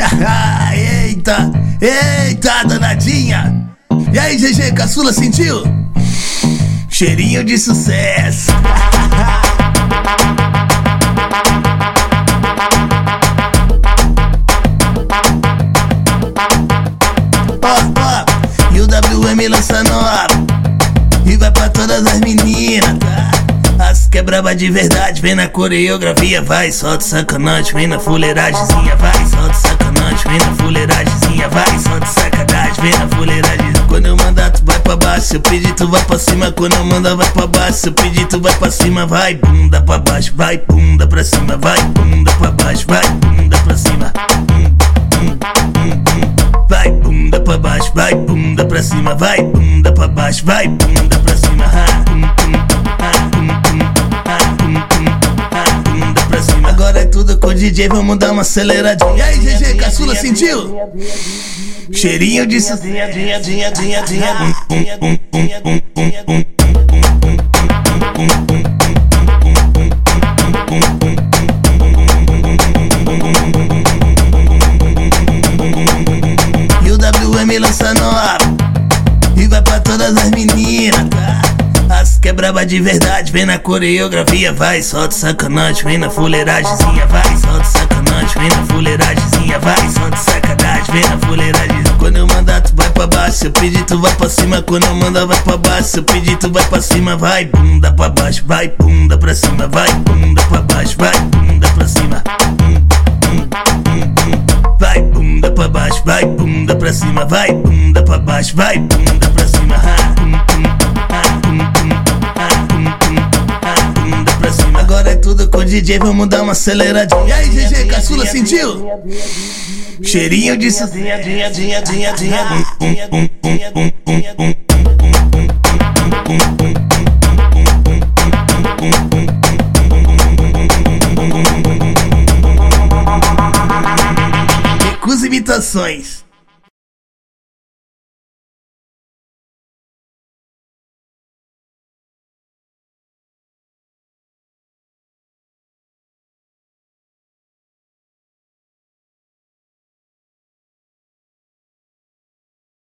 Eita, eita, danadinha. E aí, GG, caçula, sentiu? Cheirinho de sucesso. E o WM lança nova e vai pra todas as meninas, tá? As que é braba de verdade, vem na coreografia, vai, solta sacanagem, vem na fuleiragemzinha, vai, solta sacanagem, vem na fuleiragemzinha, vai, solta sacanagem, vem na fuleiragem. Quando eu mandar tu vai pra baixo, se eu pedir tu vai pra cima, quando eu mandar vai pra baixo, se eu pedir tu vai pra cima, vai bunda pra baixo, vai bunda pra cima, vai bunda pra baixo, vai bunda pra cima. Vai bunda pra baixo, vai bunda pra cima, vai bunda pra baixo, vai bunda pra cima. Bunda pra cima. Agora é tudo com o DJ, vamos dar uma aceleradinha. E aí, GG, caçula, sentiu? Cheirinho de E o WM lança nova e vai pra todas as meninas, tá? As que é braba de verdade, vem na coreografia, vai, solta sacanagem, vem na fuleiragemzinha, vai, solta sacanagem, vem na fuleiragemzinha, vai, solta sacanagem, vem na fuleiragem. Quando eu mandar tu vai pra baixo, se eu pedir tu vai pra cima, quando eu mandar vai pra baixo, se eu pedir tu vai pra cima, vai bunda pra baixo, vai bunda pra cima, vai bunda pra baixo, vai bunda pra cima. Vai bunda pra baixo, vai bunda pra cima, vai bunda pra baixo, vai bunda pra cima. Bunda pra cima. Agora é tudo com o DJ, vamos dar uma aceleradinha. E aí, GG, caçula, sentiu? Cheirinho de Recusa imitações.